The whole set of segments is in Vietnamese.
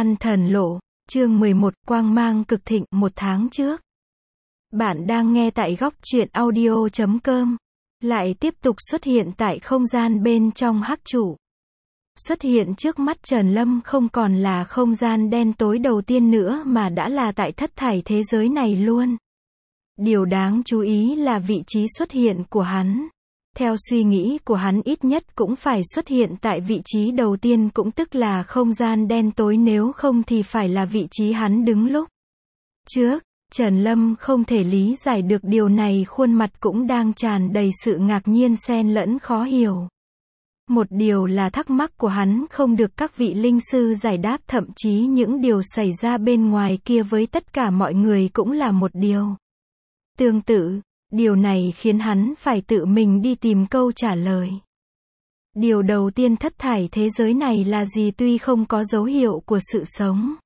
Săn thần lộ, chương 11, quang mang cực thịnh. 1 tháng trước. Bạn đang nghe tại góc truyện audio.com. Lại tiếp tục xuất hiện tại không gian bên trong hắc trụ. Xuất hiện trước mắt Trần Lâm không còn là không gian đen tối đầu tiên nữa mà đã là tại thất thải thế giới này luôn. Điều đáng chú ý là vị trí xuất hiện của hắn. Theo suy nghĩ của hắn ít nhất cũng phải xuất hiện tại vị trí đầu tiên, cũng tức là không gian đen tối, nếu không thì phải là vị trí hắn đứng lúc trước. Trần Lâm không thể lý giải được điều này, khuôn mặt cũng đang tràn đầy sự ngạc nhiên xen lẫn khó hiểu. Một điều là thắc mắc của hắn không được các vị linh sư giải đáp, thậm chí những điều xảy ra bên ngoài kia với tất cả mọi người cũng là một điều tương tự. Điều này khiến hắn phải tự mình đi tìm câu trả lời. Điều đầu tiên, thất thải thế giới này là gì? Tuy không có dấu hiệu của sự sống.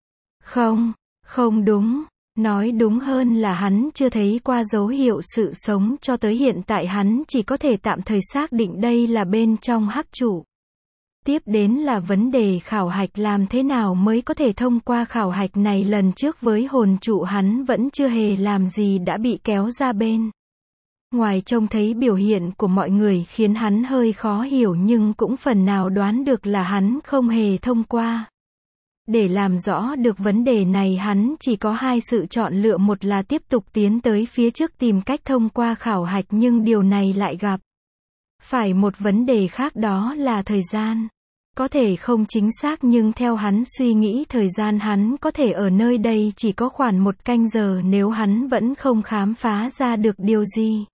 Không đúng. Nói đúng hơn là hắn chưa thấy qua dấu hiệu sự sống cho tới hiện tại, hắn chỉ có thể tạm thời xác định đây là bên trong hắc trụ. Tiếp đến là vấn đề khảo hạch, làm thế nào mới có thể thông qua khảo hạch này? Lần trước với hồn trụ hắn vẫn chưa hề làm gì đã bị kéo ra bên ngoài. Trông thấy biểu hiện của mọi người khiến hắn hơi khó hiểu, nhưng cũng phần nào đoán được là hắn không hề thông qua. Để làm rõ được vấn đề này, hắn chỉ có hai sự chọn lựa: một là tiếp tục tiến tới phía trước tìm cách thông qua khảo hạch, nhưng điều này lại gặp phải một vấn đề khác, đó là thời gian. Có thể không chính xác, nhưng theo hắn suy nghĩ, thời gian hắn có thể ở nơi đây chỉ có khoảng 1 canh giờ. Nếu hắn vẫn không khám phá ra được điều gì,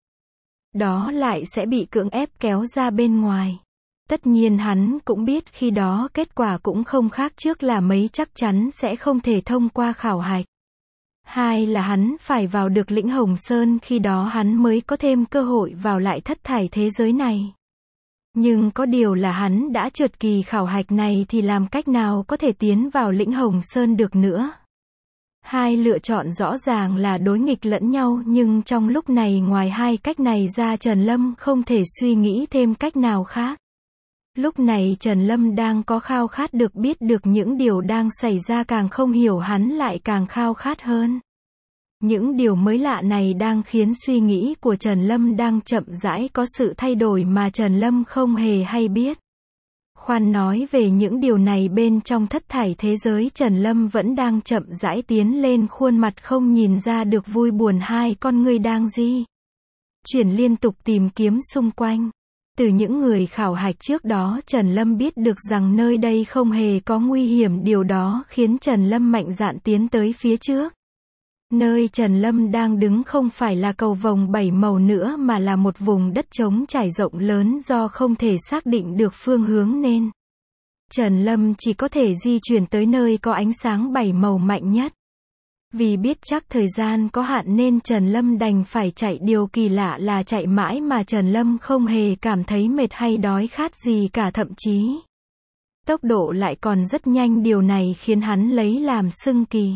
đó lại sẽ bị cưỡng ép kéo ra bên ngoài. Tất nhiên hắn cũng biết khi đó kết quả cũng không khác trước là mấy, chắc chắn sẽ không thể thông qua khảo hạch. Hai là hắn phải vào được lĩnh Hồng Sơn, khi đó hắn mới có thêm cơ hội vào lại thất thải thế giới này. Nhưng có điều là hắn đã trượt kỳ khảo hạch này thì làm cách nào có thể tiến vào lĩnh Hồng Sơn được nữa. Hai lựa chọn rõ ràng là đối nghịch lẫn nhau, nhưng trong lúc này ngoài hai cách này ra, Trần Lâm không thể suy nghĩ thêm cách nào khác. Lúc này Trần Lâm đang có khao khát được biết được những điều đang xảy ra, càng không hiểu hắn lại càng khao khát hơn. Những điều mới lạ này đang khiến suy nghĩ của Trần Lâm đang chậm rãi có sự thay đổi mà Trần Lâm không hề hay biết. Khoan nói về những điều này, bên trong thất thải thế giới Trần Lâm vẫn đang chậm rãi tiến lên, khuôn mặt không nhìn ra được vui buồn, hai con ngươi đang di chuyển liên tục tìm kiếm xung quanh. Từ những người khảo hạch trước đó, Trần Lâm biết được rằng nơi đây không hề có nguy hiểm, điều đó khiến Trần Lâm mạnh dạn tiến tới phía trước. Nơi Trần Lâm đang đứng không phải là cầu vồng 7 màu nữa mà là một vùng đất trống trải rộng lớn, do không thể xác định được phương hướng nên Trần Lâm chỉ có thể di chuyển tới nơi có ánh sáng 7 màu mạnh nhất. Vì biết chắc thời gian có hạn nên Trần Lâm đành phải chạy, điều kỳ lạ là chạy mãi mà Trần Lâm không hề cảm thấy mệt hay đói khát gì cả, thậm chí tốc độ lại còn rất nhanh, điều này khiến hắn lấy làm xưng kỳ.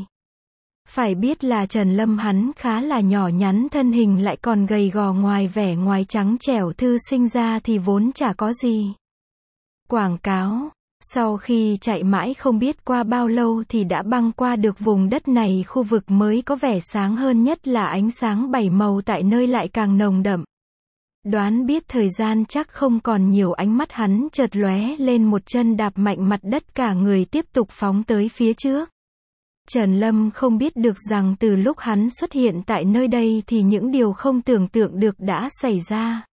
Phải biết là Trần Lâm hắn khá là nhỏ nhắn, thân hình lại còn gầy gò, ngoài vẻ ngoài trắng trẻo thư sinh ra thì vốn chả có gì quảng cáo. Sau khi chạy mãi không biết qua bao lâu thì đã băng qua được vùng đất này, khu vực mới có vẻ sáng hơn, nhất là ánh sáng 7 màu tại nơi lại càng nồng đậm. Đoán biết thời gian chắc không còn nhiều, ánh mắt hắn chợt lóe lên, một chân đạp mạnh mặt đất, cả người tiếp tục phóng tới phía trước. Trần Lâm không biết được rằng từ lúc hắn xuất hiện tại nơi đây thì những điều không tưởng tượng được đã xảy ra.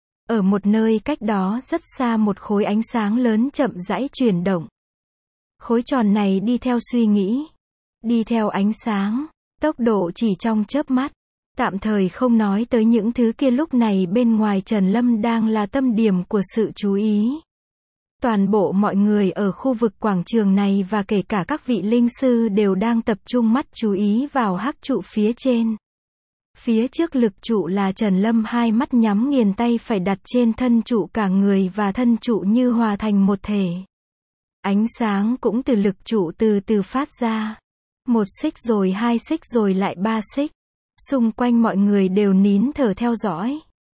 Ở một nơi cách đó rất xa, một khối ánh sáng lớn chậm rãi chuyển động. Khối tròn này đi theo suy nghĩ, đi theo ánh sáng, tốc độ chỉ trong chớp mắt. Tạm thời không nói tới những thứ kia, lúc này bên ngoài Trần Lâm đang là tâm điểm của sự chú ý. Toàn bộ mọi người ở khu vực quảng trường này và kể cả các vị linh sư đều đang tập trung mắt chú ý vào hắc trụ phía trên. Phía trước lực trụ là Trần Lâm hai mắt nhắm nghiền, tay phải đặt trên thân trụ, cả người và thân trụ như hòa thành một thể. Ánh sáng cũng từ lực trụ từ từ phát ra. 1 xích rồi 2 xích rồi lại 3 xích. Xung quanh mọi người đều nín thở theo dõi.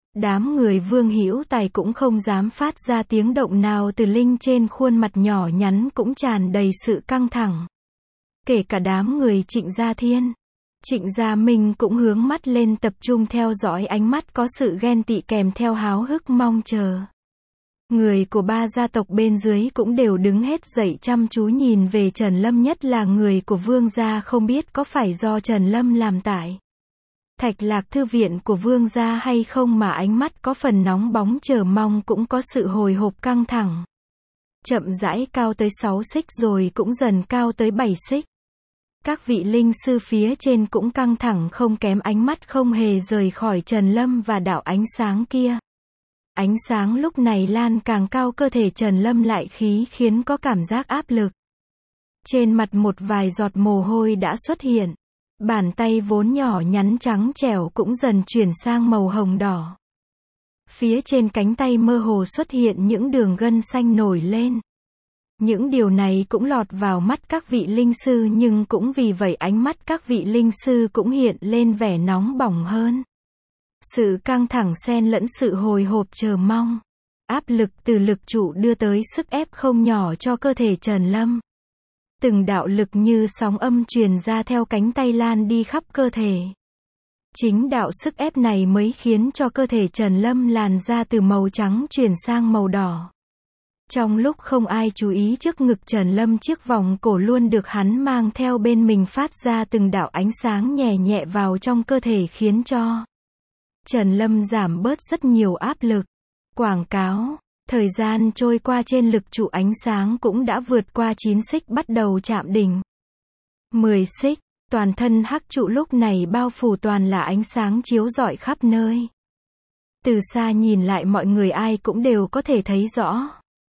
Đám người Vương Hữu Tài cũng không dám phát ra tiếng động nào, Từ Linh trên khuôn mặt nhỏ nhắn cũng tràn đầy sự căng thẳng. Kể cả đám người Trịnh Gia Thiên. Trịnh Gia Minh cũng hướng mắt lên tập trung theo dõi, ánh mắt có sự ghen tị kèm theo háo hức mong chờ. Người của ba gia tộc bên dưới cũng đều đứng hết dậy chăm chú nhìn về Trần Lâm, nhất là người của Vương gia, không biết có phải do Trần Lâm làm tại Thạch Lạc thư viện của Vương gia hay không mà ánh mắt có phần nóng bóng chờ mong, cũng có sự hồi hộp căng thẳng. Chậm rãi cao tới 6 xích rồi cũng dần cao tới 7 xích. Các vị linh sư phía trên cũng căng thẳng không kém, ánh mắt không hề rời khỏi Trần Lâm và đạo ánh sáng kia. Ánh sáng lúc này lan càng cao, cơ thể Trần Lâm lại khiến có cảm giác áp lực. Trên mặt một vài giọt mồ hôi đã xuất hiện. Bàn tay vốn nhỏ nhắn trắng trẻo cũng dần chuyển sang màu hồng đỏ. Phía trên cánh tay mơ hồ xuất hiện những đường gân xanh nổi lên. Những điều này cũng lọt vào mắt các vị linh sư, nhưng cũng vì vậy ánh mắt các vị linh sư cũng hiện lên vẻ nóng bỏng hơn. Sự căng thẳng xen lẫn sự hồi hộp chờ mong. Áp lực từ lực trụ đưa tới sức ép không nhỏ cho cơ thể Trần Lâm. Từng đạo lực như sóng âm truyền ra theo cánh tay lan đi khắp cơ thể. Chính đạo sức ép này mới khiến cho cơ thể Trần Lâm làn ra từ màu trắng chuyển sang màu đỏ. Trong lúc không ai chú ý, trước ngực Trần Lâm chiếc vòng cổ luôn được hắn mang theo bên mình phát ra từng đạo ánh sáng nhẹ nhẹ vào trong cơ thể, khiến cho Trần Lâm giảm bớt rất nhiều áp lực. Quảng cáo. Thời gian trôi qua, trên lực trụ ánh sáng cũng đã vượt qua 9 xích, bắt đầu chạm đỉnh. 10 xích, toàn thân hắc trụ lúc này bao phủ toàn là ánh sáng chiếu rọi khắp nơi. Từ xa nhìn lại, mọi người ai cũng đều có thể thấy rõ.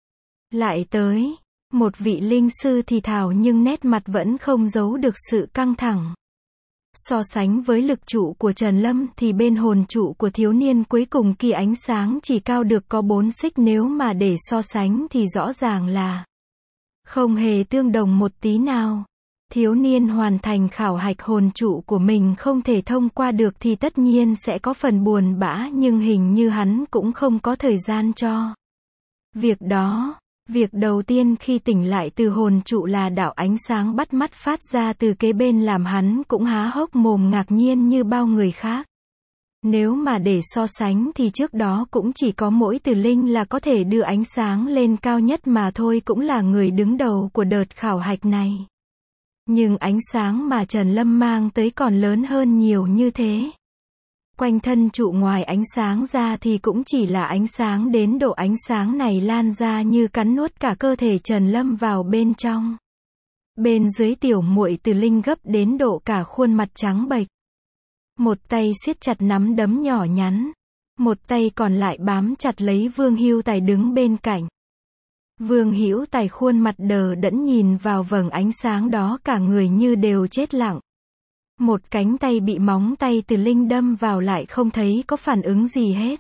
Lại tới, một vị linh sư thì thào, nhưng nét mặt vẫn không giấu được sự căng thẳng. So sánh với lực trụ của Trần Lâm thì bên hồn trụ của thiếu niên cuối cùng kia ánh sáng chỉ cao được có 4 xích, nếu mà để so sánh thì rõ ràng là không hề tương đồng một tí nào. Thiếu niên hoàn thành khảo hạch hồn trụ của mình không thể thông qua được thì tất nhiên sẽ có phần buồn bã, nhưng hình như hắn cũng không có thời gian cho việc đó. Việc đầu tiên khi tỉnh lại từ hồn trụ là đạo ánh sáng bắt mắt phát ra từ kế bên, làm hắn cũng há hốc mồm ngạc nhiên như bao người khác. Nếu mà để so sánh thì trước đó cũng chỉ có mỗi Từ Linh là có thể đưa ánh sáng lên cao nhất mà thôi, cũng là người đứng đầu của đợt khảo hạch này. Nhưng ánh sáng mà Trần Lâm mang tới còn lớn hơn nhiều như thế. Quanh thân trụ ngoài ánh sáng ra thì cũng chỉ là ánh sáng, đến độ ánh sáng này lan ra như cắn nuốt cả cơ thể Trần Lâm vào bên trong. Bên dưới tiểu muội Từ Linh gấp đến độ cả khuôn mặt trắng bệch. Một tay siết chặt nắm đấm nhỏ nhắn, một tay còn lại bám chặt lấy Vương Hữu Tài đứng bên cạnh. Vương Hữu Tài khuôn mặt đờ đẫn nhìn vào vầng ánh sáng đó, cả người như đều chết lặng. Một cánh tay bị móng tay Từ Linh đâm vào lại không thấy có phản ứng gì hết.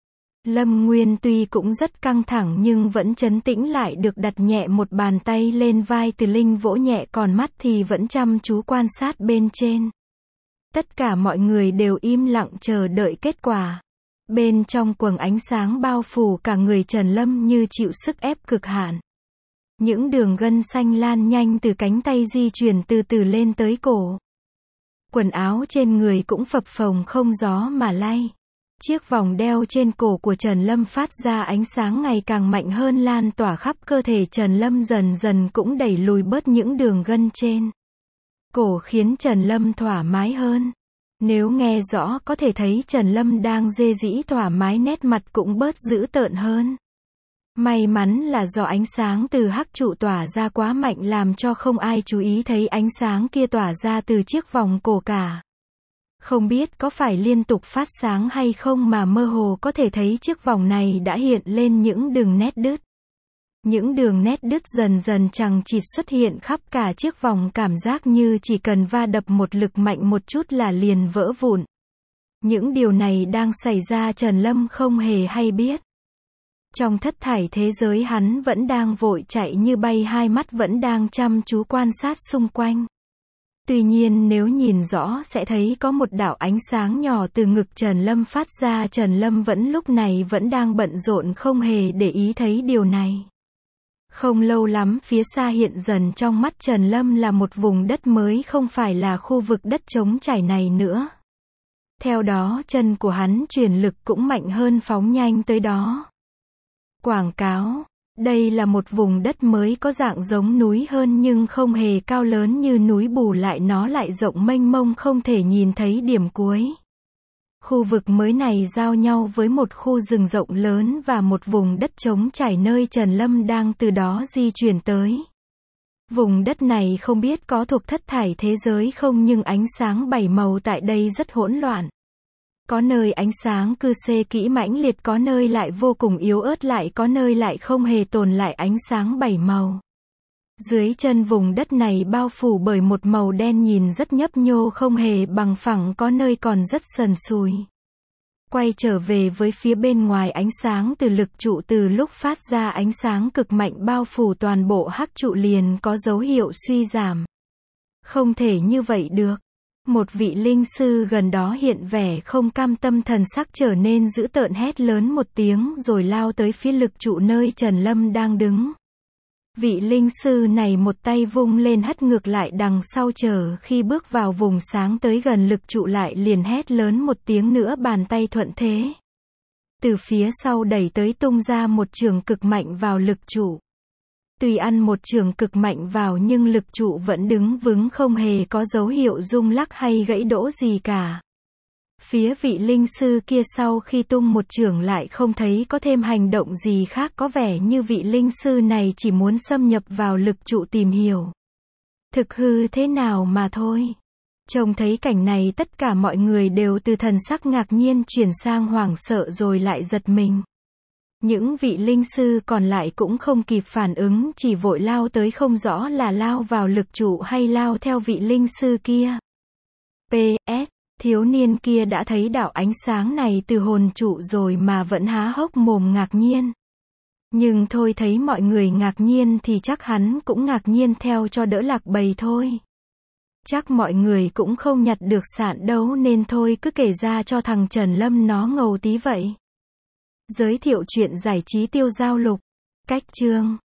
Lâm Nguyên tuy cũng rất căng thẳng nhưng vẫn trấn tĩnh lại được, đặt nhẹ một bàn tay lên vai Từ Linh vỗ nhẹ, còn mắt thì vẫn chăm chú quan sát bên trên. Tất cả mọi người đều im lặng chờ đợi kết quả. Bên trong quầng ánh sáng bao phủ cả người Trần Lâm như chịu sức ép cực hạn. Những đường gân xanh lan nhanh từ cánh tay di chuyển từ từ lên tới cổ. Quần áo trên người cũng phập phồng không gió mà lay. Chiếc vòng đeo trên cổ của Trần Lâm phát ra ánh sáng ngày càng mạnh hơn, lan tỏa khắp cơ thể Trần Lâm, dần dần cũng đẩy lùi bớt những đường gân trên cổ, khiến Trần Lâm thoải mái hơn. Nếu nghe rõ có thể thấy Trần Lâm đang rê rĩ thoải mái, nét mặt cũng bớt dữ tợn hơn. May mắn là do ánh sáng từ hắc trụ tỏa ra quá mạnh làm cho không ai chú ý thấy ánh sáng kia tỏa ra từ chiếc vòng cổ cả. Không biết có phải liên tục phát sáng hay không mà mơ hồ có thể thấy chiếc vòng này đã hiện lên những đường nét đứt. Những đường nét đứt dần dần chằng chịt xuất hiện khắp cả chiếc vòng, cảm giác như chỉ cần va đập một lực mạnh một chút là liền vỡ vụn. Những điều này đang xảy ra Trần Lâm không hề hay biết. Trong thất thải thế giới hắn vẫn đang vội chạy như bay, hai mắt vẫn đang chăm chú quan sát xung quanh. Tuy nhiên nếu nhìn rõ sẽ thấy có một đạo ánh sáng nhỏ từ ngực Trần Lâm phát ra. Trần Lâm lúc này vẫn đang bận rộn không hề để ý thấy điều này. Không lâu lắm phía xa hiện dần trong mắt Trần Lâm là một vùng đất mới, không phải là khu vực đất trống trải này nữa. Theo đó chân của hắn truyền lực cũng mạnh hơn phóng nhanh tới đó. Quảng cáo. Đây là một vùng đất mới có dạng giống núi hơn nhưng không hề cao lớn như núi, bù lại nó lại rộng mênh mông không thể nhìn thấy điểm cuối. Khu vực mới này giao nhau với một khu rừng rộng lớn và một vùng đất trống trải nơi Trần Lâm đang từ đó di chuyển tới. Vùng đất này không biết có thuộc thất thải thế giới không nhưng ánh sáng bảy màu tại đây rất hỗn loạn. Có nơi ánh sáng cư xê kỹ mãnh liệt, có nơi lại vô cùng yếu ớt, lại có nơi lại không hề tồn lại ánh sáng bảy màu. Dưới chân vùng đất này bao phủ bởi một màu đen nhìn rất nhấp nhô không hề bằng phẳng, có nơi còn rất sần sùi. Quay trở về với phía bên ngoài, ánh sáng từ lực trụ từ lúc phát ra ánh sáng cực mạnh bao phủ toàn bộ hắc trụ liền có dấu hiệu suy giảm. Không thể như vậy được. Một vị linh sư gần đó hiện vẻ không cam tâm, thần sắc trở nên dữ tợn, hét lớn một tiếng rồi lao tới phía lực trụ nơi Trần Lâm đang đứng. Vị linh sư này một tay vung lên hất ngược lại đằng sau, chờ khi bước vào vùng sáng tới gần lực trụ lại liền hét lớn một tiếng nữa, bàn tay thuận thế. Từ phía sau đẩy tới tung ra một chưởng cực mạnh vào lực trụ. Tuy ăn một chưởng cực mạnh vào nhưng lực trụ vẫn đứng vững không hề có dấu hiệu rung lắc hay gãy đổ gì cả. Phía vị linh sư kia sau khi tung một chưởng lại không thấy có thêm hành động gì khác, có vẻ như vị linh sư này chỉ muốn xâm nhập vào lực trụ tìm hiểu thực hư thế nào mà thôi. Trông thấy cảnh này tất cả mọi người đều từ thần sắc ngạc nhiên chuyển sang hoảng sợ rồi lại giật mình. Những vị linh sư còn lại cũng không kịp phản ứng, chỉ vội lao tới, không rõ là lao vào lực trụ hay lao theo vị linh sư kia. PS, thiếu niên kia đã thấy đạo ánh sáng này từ hồn trụ rồi mà vẫn há hốc mồm ngạc nhiên. Nhưng thôi, thấy mọi người ngạc nhiên thì chắc hắn cũng ngạc nhiên theo cho đỡ lạc bầy thôi. Chắc mọi người cũng không nhặt được sạn đâu nên thôi cứ kể ra cho thằng Trần Lâm nó ngầu tí vậy. Giới thiệu truyện giải trí Tiêu Giao Lục. Cách chương